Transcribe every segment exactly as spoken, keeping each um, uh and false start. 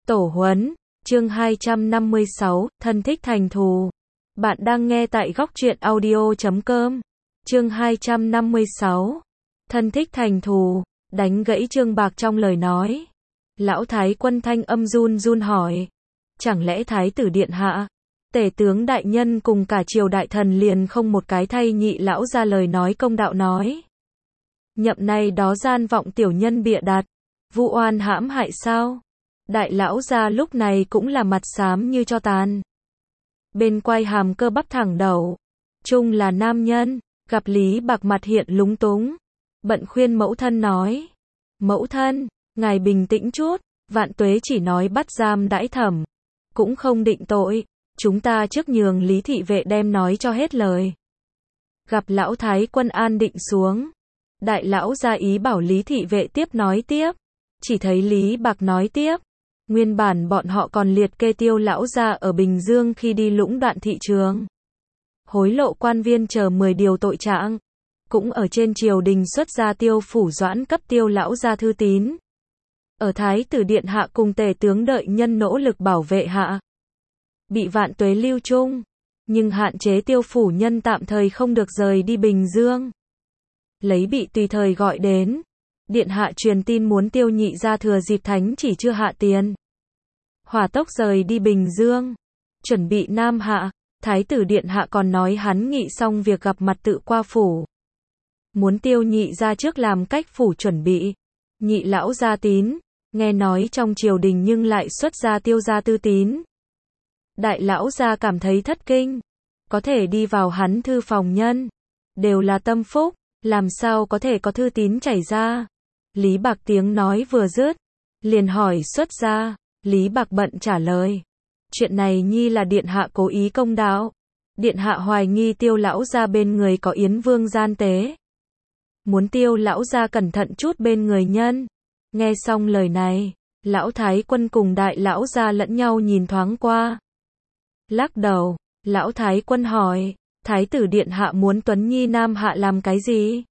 Tổ huấn, chương hai trăm năm mươi sáu, thân thích thành thù. Bạn đang nghe tại góc truyện audio chấm com. Chương hai trăm năm mươi sáu, thân thích thành thù, đánh gãy Trương Bạc trong lời nói. Lão Thái Quân thanh âm run run hỏi, chẳng lẽ Thái tử điện hạ, tể tướng đại nhân cùng cả triều đại thần liền không một cái thay nhị lão ra lời nói công đạo nói. Nhậm này đó gian vọng tiểu nhân bịa đặt, vu oan hãm hại sao? Đại lão gia lúc này cũng là mặt xám như cho tàn. Bên quai hàm cơ bắp thẳng đầu. Trung là nam nhân, gặp Lý Bạc mặt hiện lúng túng. Bận khuyên mẫu thân nói. Mẫu thân, ngài bình tĩnh chút, vạn tuế chỉ nói bắt giam đãi thẩm. Cũng không định tội, chúng ta trước nhường Lý thị vệ đem nói cho hết lời. Gặp lão Thái Quân an định xuống. Đại lão gia ý bảo Lý thị vệ tiếp nói tiếp. Chỉ thấy Lý Bạc nói tiếp. Nguyên bản bọn họ còn liệt kê Tiêu lão gia ở Bình Dương khi đi lũng đoạn thị trường. Hối lộ quan viên chờ mười điều tội trạng. Cũng ở trên triều đình xuất ra Tiêu phủ doãn cấp Tiêu lão gia thư tín. Ở Thái tử điện hạ cùng tể tướng đợi nhân nỗ lực bảo vệ hạ. Bị vạn tuế lưu trung. Nhưng hạn chế Tiêu phủ nhân tạm thời không được rời đi Bình Dương. Lấy bị tùy thời gọi đến. Điện hạ truyền tin muốn Tiêu nhị ra thừa dịp thánh chỉ chưa hạ tiền. Hỏa tốc rời đi Bình Dương. Chuẩn bị Nam hạ. Thái tử điện hạ còn nói hắn nghị xong việc gặp mặt tự qua phủ. Muốn Tiêu nhị ra trước làm cách phủ chuẩn bị. Nhị lão gia tín. Nghe nói trong triều đình nhưng lại xuất ra Tiêu gia tư tín. Đại lão gia cảm thấy thất kinh. Có thể đi vào hắn thư phòng nhân. Đều là tâm phúc. Làm sao có thể có thư tín chảy ra. Lý Bạc tiếng nói vừa dứt, liền hỏi xuất ra. Lý Bạc bận trả lời. Chuyện này nhi là điện hạ cố ý công đạo. Điện hạ hoài nghi Tiêu lão gia bên người có Yến Vương gian tế. Muốn Tiêu lão gia cẩn thận chút bên người nhân. Nghe xong lời này, lão Thái Quân cùng đại lão gia lẫn nhau nhìn thoáng qua. Lắc đầu, lão Thái Quân hỏi, Thái tử điện hạ muốn Tuấn Nhi Nam hạ làm cái gì?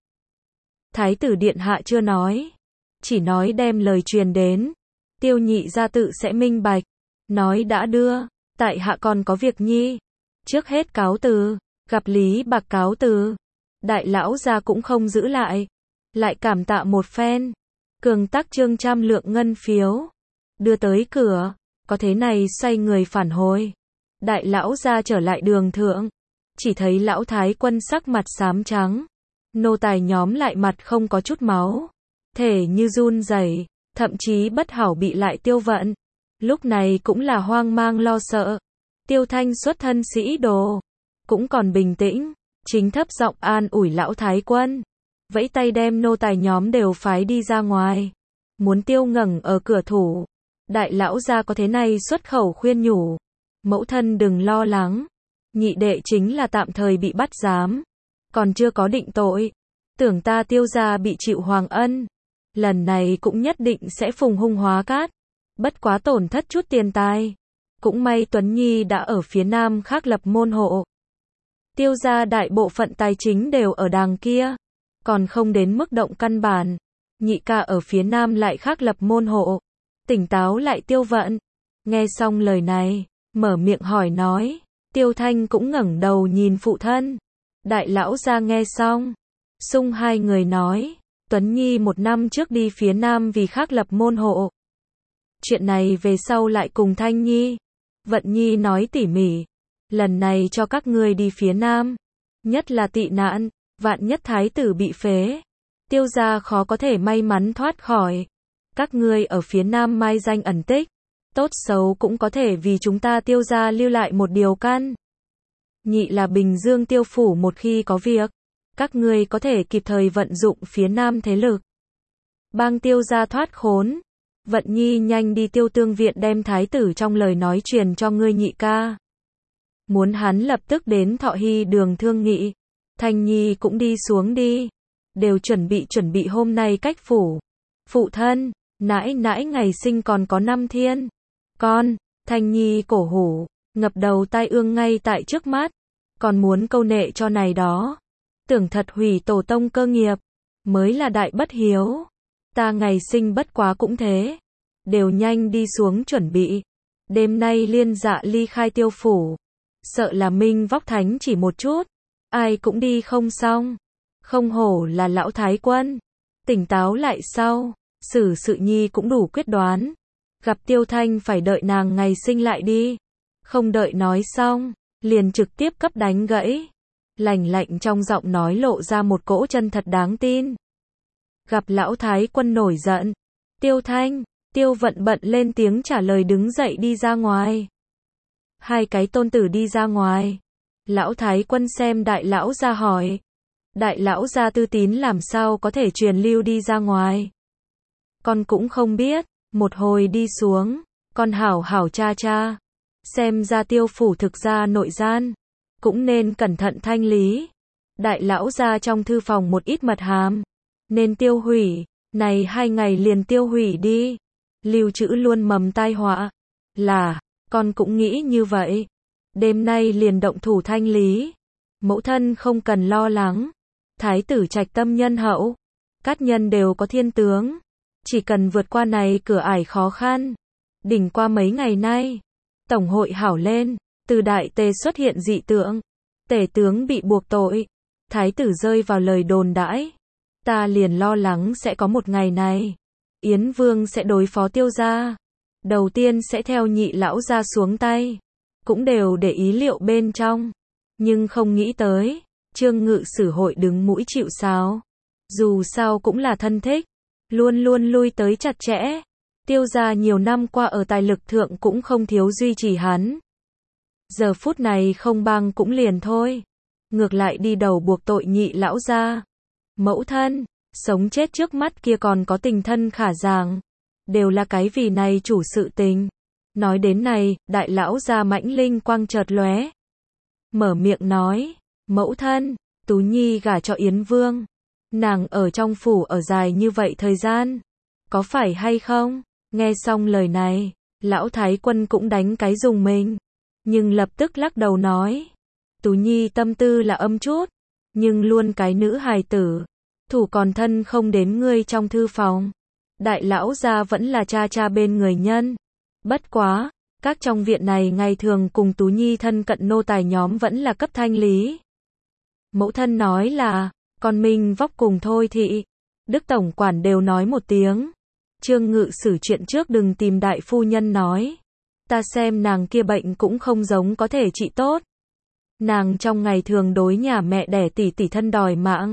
Thái tử điện hạ chưa nói. Chỉ nói đem lời truyền đến. Tiêu nhị gia tự sẽ minh bạch. Nói đã đưa. Tại hạ còn có việc nhi. Trước hết cáo từ. Gặp Lý Bạc cáo từ. Đại lão gia cũng không giữ lại. Lại cảm tạ một phen. Cường tắc trương trăm lượng ngân phiếu. Đưa tới cửa. Có thế này xoay người phản hồi. Đại lão gia trở lại đường thượng. Chỉ thấy lão Thái Quân sắc mặt xám trắng. Nô tài nhóm lại mặt không có chút máu. Thể như run rẩy, thậm chí bất hảo bị lại Tiêu vận. Lúc này cũng là hoang mang lo sợ. Tiêu Thanh xuất thân sĩ đồ. Cũng còn bình tĩnh. Chính thấp giọng an ủi lão Thái Quân. Vẫy tay đem nô tài nhóm đều phái đi ra ngoài. Muốn Tiêu ngẩng ở cửa thủ. Đại lão gia có thế này xuất khẩu khuyên nhủ. Mẫu thân đừng lo lắng. Nhị đệ chính là tạm thời bị bắt giám. Còn chưa có định tội. Tưởng ta Tiêu gia bị chịu hoàng ân. Lần này cũng nhất định sẽ phùng hung hóa cát. Bất quá tổn thất chút tiền tài. Cũng may Tuấn Nhi đã ở phía nam khác lập môn hộ. Tiêu gia đại bộ phận tài chính đều ở đàng kia. Còn không đến mức động căn bản. Nhị ca ở phía nam lại khác lập môn hộ. Tỉnh táo lại Tiêu vận. Nghe xong lời này, mở miệng hỏi nói. Tiêu Thanh cũng ngẩng đầu nhìn phụ thân. Đại lão gia nghe xong. Xung hai người nói. Tuấn Nhi một năm trước đi phía nam vì khác lập môn hộ. Chuyện này về sau lại cùng Thanh Nhi. Vận Nhi nói tỉ mỉ. Lần này cho các ngươi đi phía nam. Nhất là tị nạn. Vạn nhất thái tử bị phế. Tiêu gia khó có thể may mắn thoát khỏi. Các ngươi ở phía nam mai danh ẩn tích. Tốt xấu cũng có thể vì chúng ta Tiêu gia lưu lại một điều căn. Nhị là Bình Dương Tiêu phủ một khi có việc. Các ngươi có thể kịp thời vận dụng phía nam thế lực. Bang Tiêu gia thoát khốn. Vận Nhi nhanh đi Tiêu tương viện đem thái tử trong lời nói truyền cho ngươi nhị ca. Muốn hắn lập tức đến Thọ Hy đường thương nghị. Thanh Nhi cũng đi xuống đi. Đều chuẩn bị chuẩn bị hôm nay cách phủ. Phụ thân, nãi nãi ngày sinh còn có năm thiên. Con, Thanh Nhi cổ hủ, ngập đầu tai ương ngay tại trước mắt. Còn muốn câu nệ cho này đó. Tưởng thật hủy tổ tông cơ nghiệp. Mới là đại bất hiếu. Ta ngày sinh bất quá cũng thế. đều nhanh đi xuống chuẩn bị. Đêm nay liên dạ ly khai Tiêu phủ. Sợ là Minh Vóc Thánh chỉ một chút, ai cũng đi không xong. Không hổ là lão thái quân. Tỉnh táo lại sau, xử sự nhi cũng đủ quyết đoán. Gặp Tiêu Thanh phải đợi nàng ngày sinh lại đi. Không đợi nói xong, liền trực tiếp cấp đánh gãy. Lành lạnh trong giọng nói lộ ra một cỗ chân thật đáng tin. Gặp lão thái quân nổi giận. Tiêu Thanh, Tiêu Vận bận lên tiếng trả lời đứng dậy đi ra ngoài. Hai cái tôn tử đi ra ngoài. Lão thái quân xem đại lão gia hỏi. Đại lão gia tư tín làm sao có thể truyền lưu đi ra ngoài. Con cũng không biết, một hồi đi xuống, con hảo hảo cha cha. Xem ra Tiêu phủ thực ra nội gian, cũng nên cẩn thận thanh lý. Đại lão gia trong thư phòng một ít mật hàm, nên tiêu hủy, này hai ngày liền tiêu hủy đi. Lưu trữ luôn mầm tai họa. Là, con cũng nghĩ như vậy. Đêm nay liền động thủ thanh lý. Mẫu thân không cần lo lắng. Thái tử trạch tâm nhân hậu. Cát nhân đều có thiên tướng. Chỉ cần vượt qua này cửa ải khó khăn. Đỉnh qua mấy ngày nay. Tổng hội hảo lên. Từ đại tề xuất hiện dị tượng. Tể tướng bị buộc tội. Thái tử rơi vào lời đồn đãi. Ta liền lo lắng sẽ có một ngày này. Yến Vương sẽ đối phó Tiêu gia. Đầu tiên sẽ theo nhị lão gia xuống tay. Cũng đều để ý liệu bên trong. Nhưng không nghĩ tới. Trương Ngự Sử hội đứng mũi chịu sào. Dù sao cũng là thân thích. Luôn luôn lui tới chặt chẽ. Tiêu gia nhiều năm qua ở tài lực thượng cũng không thiếu duy trì hắn. Giờ phút này không bằng cũng liền thôi. Ngược lại đi đầu buộc tội nhị lão gia. Mẫu thân, sống chết trước mắt kia còn có tình thân khả giảng. Đều là cái vì này chủ sự tình. Nói đến này, đại lão gia mãnh linh quang chợt lóe. Mở miệng nói, mẫu thân, Tú Nhi gả cho Yến Vương. Nàng ở trong phủ ở dài như vậy thời gian. Có phải hay không? Nghe xong lời này, lão thái quân cũng đánh cái dùng mình. Nhưng lập tức lắc đầu nói. Tú Nhi tâm tư là âm chút. Nhưng luôn cái nữ hài tử. Thủ còn thân không đến ngươi trong thư phòng. Đại lão gia vẫn là cha cha bên người nhân. Bất quá, các trong viện này ngày thường cùng Tú Nhi thân cận nô tài nhóm vẫn là cấp thanh lý. Mẫu thân nói là, con Minh Vóc cùng thôi thị. Đức Tổng Quản đều nói một tiếng. Trương Ngự Sử chuyện trước đừng tìm đại phu nhân nói. Ta xem nàng kia bệnh cũng không giống có thể trị tốt. Nàng trong ngày thường đối nhà mẹ đẻ tỷ tỷ thân đòi mạng.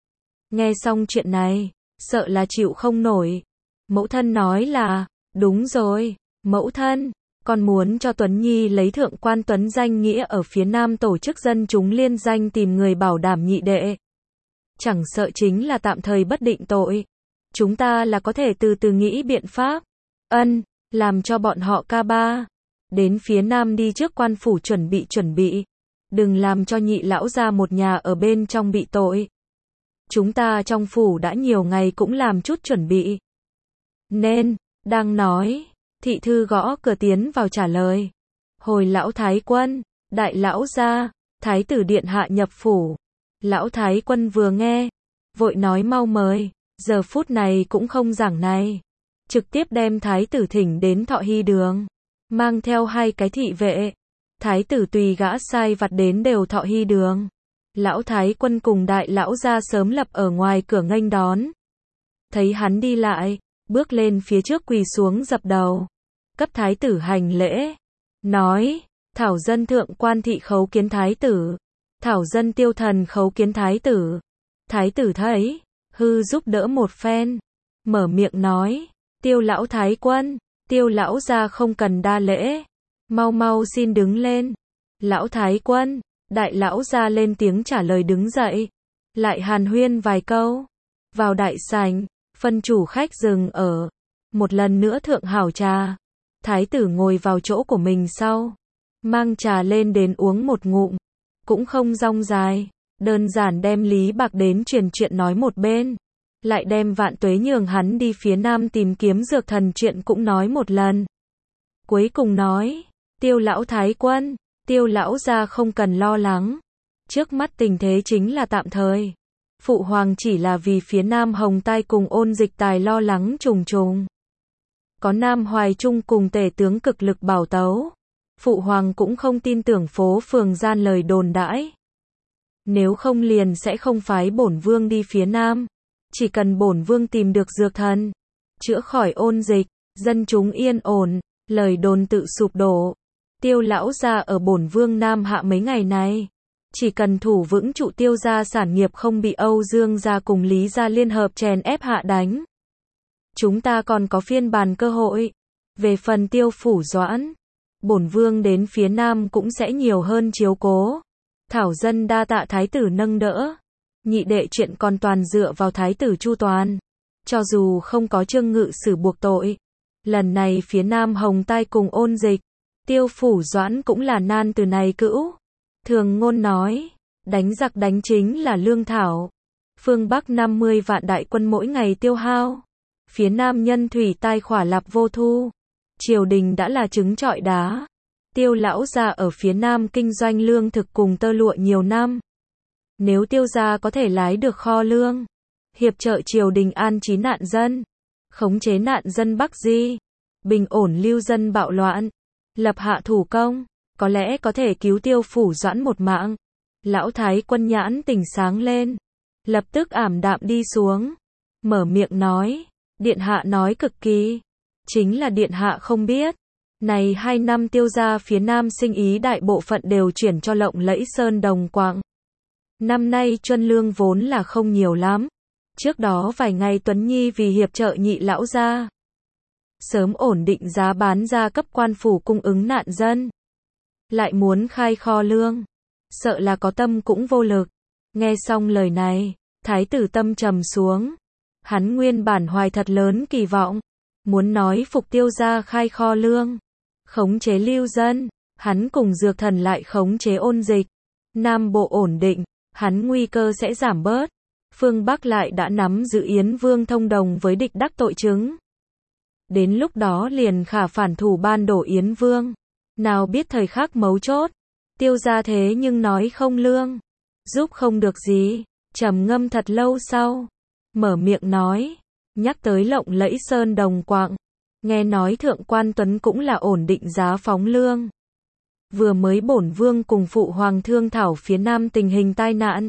Nghe xong chuyện này, sợ là chịu không nổi. Mẫu thân nói là, đúng rồi, mẫu thân, con muốn cho Tuấn Nhi lấy thượng quan Tuấn danh nghĩa ở phía Nam tổ chức dân chúng liên danh tìm người bảo đảm nhị đệ. Chẳng sợ chính là tạm thời bất định tội. Chúng ta là có thể từ từ nghĩ biện pháp. Ân, làm cho bọn họ ca ba. Đến phía Nam đi trước quan phủ chuẩn bị chuẩn bị. Đừng làm cho nhị lão gia một nhà ở bên trong bị tội. Chúng ta trong phủ đã nhiều ngày cũng làm chút chuẩn bị. Nên, đang nói, thị thư gõ cửa tiến vào trả lời. Hồi lão thái quân, đại lão gia, thái tử điện hạ nhập phủ. Lão thái quân vừa nghe, vội nói mau mời, giờ phút này cũng không giảng này. Trực tiếp đem thái tử thỉnh đến Thọ Hy đường, mang theo hai cái thị vệ. Thái tử tùy gã sai vặt đến đều Thọ Hy đường. Lão thái quân cùng đại lão gia sớm lập ở ngoài cửa nghênh đón. Thấy hắn đi lại, bước lên phía trước quỳ xuống dập đầu. Cấp thái tử hành lễ. Nói, thảo dân thượng quan thị khấu kiến thái tử. Thảo dân tiêu thần khấu kiến thái tử. Thái tử thấy, hư giúp đỡ một phen. Mở miệng nói, tiêu lão thái quân, tiêu lão gia không cần đa lễ. Mau mau xin đứng lên. Lão thái quân, đại lão gia lên tiếng trả lời đứng dậy. Lại hàn huyên vài câu. Vào đại sảnh, phân chủ khách dừng ở. Một lần nữa thượng hảo trà. Thái tử ngồi vào chỗ của mình sau. Mang trà lên đến uống một ngụm. Cũng không rong dài. Đơn giản đem Lý Bạc đến truyền chuyện nói một bên. Lại đem Vạn Tuế nhường hắn đi phía Nam tìm kiếm dược thần chuyện cũng nói một lần. Cuối cùng nói, tiêu lão thái quân, tiêu lão gia không cần lo lắng. Trước mắt tình thế chính là tạm thời. Phụ hoàng chỉ là vì phía Nam hồng tai cùng ôn dịch tài lo lắng trùng trùng. có Nam Hoài Trung cùng tể tướng cực lực bảo tấu. Phụ hoàng cũng không tin tưởng phố phường gian lời đồn đãi. Nếu không liền sẽ không phái bổn vương đi phía Nam. Chỉ cần bổn vương tìm được dược thần, chữa khỏi ôn dịch, dân chúng yên ổn, lời đồn tự sụp đổ. Tiêu lão gia ở bổn vương Nam Hạ mấy ngày này, chỉ cần thủ vững trụ Tiêu gia sản nghiệp không bị Âu Dương gia cùng Lý gia liên hợp chèn ép hạ đánh. Chúng ta còn có phiên bản cơ hội. Về phần Tiêu Phủ Doãn, bổn vương đến phía Nam cũng sẽ nhiều hơn chiếu cố. Thảo dân đa tạ thái tử nâng đỡ. Nhị đệ chuyện còn toàn dựa vào thái tử chu toàn. Cho dù không có Trương Ngự Sử buộc tội, lần này phía Nam hồng tai cùng ôn dịch, Tiêu Phủ Doãn cũng là nan từ này cữu. Thường ngôn nói, đánh giặc đánh chính là lương thảo. Phương Bắc năm mươi vạn đại quân mỗi ngày tiêu hao. Phía Nam nhân thủy tai khỏa lạp vô thu. Triều đình đã là trứng trọi đá. Tiêu lão gia ở phía Nam kinh doanh lương thực cùng tơ lụa nhiều năm. Nếu Tiêu gia có thể lái được kho lương, hiệp trợ triều đình an trí nạn dân, khống chế nạn dân Bắc Di, bình ổn lưu dân bạo loạn, lập hạ thủ công, có lẽ có thể cứu Tiêu Phủ Doãn một mạng. Lão thái quân nhãn tỉnh sáng lên, lập tức ảm đạm đi xuống, mở miệng nói, điện hạ nói cực kỳ, chính là điện hạ không biết, này hai năm Tiêu gia phía Nam sinh ý đại bộ phận đều chuyển cho lộng lẫy sơn đồng quặng. Năm nay chuân lương vốn là không nhiều lắm. Trước đó vài ngày Tuấn Nhi vì hiệp trợ nhị lão gia, sớm ổn định giá bán ra cấp quan phủ cung ứng nạn dân. Lại muốn khai kho lương, sợ là có tâm cũng vô lực. Nghe xong lời này, thái tử tâm trầm xuống. Hắn nguyên bản hoài thật lớn kỳ vọng, muốn nói phục Tiêu gia khai kho lương, khống chế lưu dân, hắn cùng dược thần lại khống chế ôn dịch. Nam Bộ ổn định, hắn nguy cơ sẽ giảm bớt. Phương Bắc lại đã nắm giữ Yến Vương thông đồng với địch đắc tội chứng. Đến lúc đó liền khả phản thủ ban đổ Yến Vương. Nào biết thời khắc mấu chốt, Tiêu gia thế nhưng nói không lương, giúp không được gì. Trầm ngâm thật lâu sau, mở miệng nói, nhắc tới lộng lẫy sơn đồng quặng, nghe nói thượng quan Tuấn cũng là ổn định giá phóng lương. Vừa mới bổn vương cùng phụ hoàng thương thảo phía Nam tình hình tai nạn,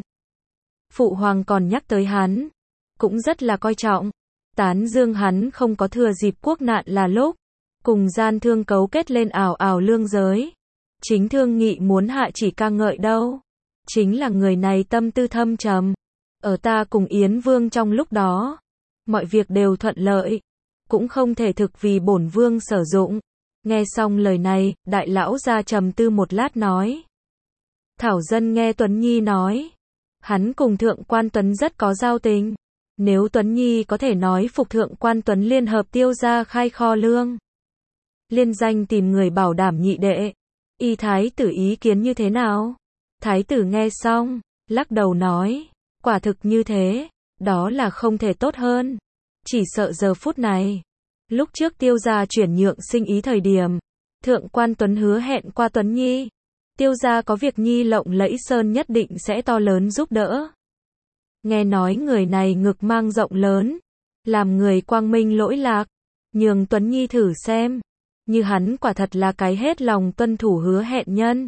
phụ hoàng còn nhắc tới hắn, cũng rất là coi trọng, tán dương hắn không có thừa dịp quốc nạn là lúc, cùng gian thương cấu kết lên ảo ảo lương giới. Chính thương nghị muốn hạ chỉ ca ngợi đâu, chính là người này tâm tư thâm trầm, ở ta cùng Yến Vương trong lúc đó, mọi việc đều thuận lợi, cũng không thể thực vì bổn vương sử dụng. Nghe xong lời này, đại lão gia trầm tư một lát nói. Thảo dân nghe Tuấn Nhi nói, hắn cùng thượng quan Tuấn rất có giao tình. Nếu Tuấn Nhi có thể nói phục thượng quan Tuấn liên hợp Tiêu gia khai kho lương, liên danh tìm người bảo đảm nhị đệ, y thái tử ý kiến như thế nào? Thái tử nghe xong, lắc đầu nói, quả thực như thế, đó là không thể tốt hơn. Chỉ sợ giờ phút này, lúc trước Tiêu gia chuyển nhượng sinh ý thời điểm, thượng quan Tuấn hứa hẹn qua Tuấn Nhi, Tiêu gia có việc Nhi lộng lẫy sơn nhất định sẽ to lớn giúp đỡ. Nghe nói người này ngực mang rộng lớn, làm người quang minh lỗi lạc, nhường Tuấn Nhi thử xem, như hắn quả thật là cái hết lòng tuân thủ hứa hẹn nhân.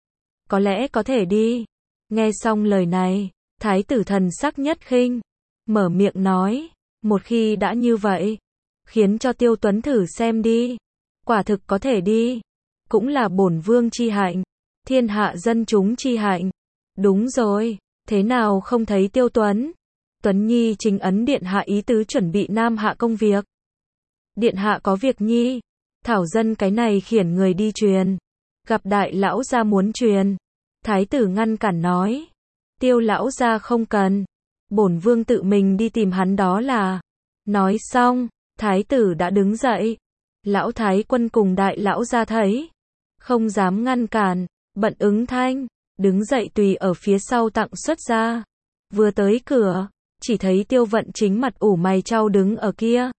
Có lẽ có thể đi. Nghe xong lời này, thái tử thần sắc nhất khinh, mở miệng nói, một khi đã như vậy, khiến cho Tiêu Tuấn thử xem đi, quả thực có thể đi, cũng là bổn vương chi hạnh, thiên hạ dân chúng chi hạnh. Đúng rồi, thế nào không thấy Tiêu Tuấn? Tuấn Nhi chính ấn điện hạ ý tứ chuẩn bị Nam Hạ công việc. Điện hạ có việc Nhi, thảo dân cái này khiển người đi truyền, gặp đại lão gia muốn truyền. Thái tử ngăn cản nói, Tiêu lão gia không cần, bổn vương tự mình đi tìm hắn đó là. Nói xong, thái tử đã đứng dậy. Lão thái quân cùng đại lão gia thấy, không dám ngăn cản, bận ứng thanh, đứng dậy tùy ở phía sau tặng xuất ra. Vừa tới cửa, chỉ thấy Tiêu Vận chính mặt ủ mày chau đứng ở kia.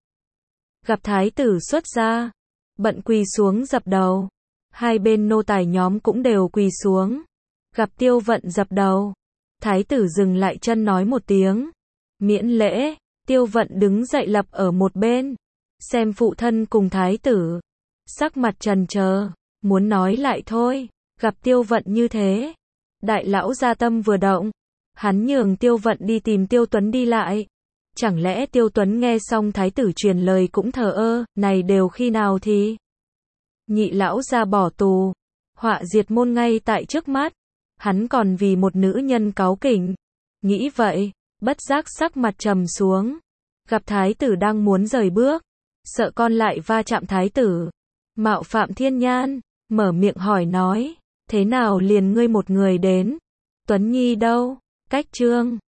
Gặp thái tử xuất ra, bận quỳ xuống dập đầu. Hai bên nô tài nhóm cũng đều quỳ xuống. Gặp Tiêu Vận dập đầu, thái tử dừng lại chân nói một tiếng, miễn lễ. Tiêu Vận đứng dậy lập ở một bên, xem phụ thân cùng thái tử, sắc mặt trần chờ, muốn nói lại thôi, gặp Tiêu Vận như thế, đại lão gia tâm vừa động, hắn nhường Tiêu Vận đi tìm Tiêu Tuấn đi lại. Chẳng lẽ Tiêu Tuấn nghe xong thái tử truyền lời cũng thờ ơ, này đều khi nào thì? Nhị lão gia bỏ tù, họa diệt môn ngay tại trước mắt, hắn còn vì một nữ nhân cáu kỉnh. Nghĩ vậy, bất giác sắc mặt trầm xuống, gặp thái tử đang muốn rời bước, sợ con lại va chạm thái tử, mạo phạm thiên nhan, mở miệng hỏi nói, thế nào liền ngươi một người đến? Tuấn Nhi đâu? Cách Trương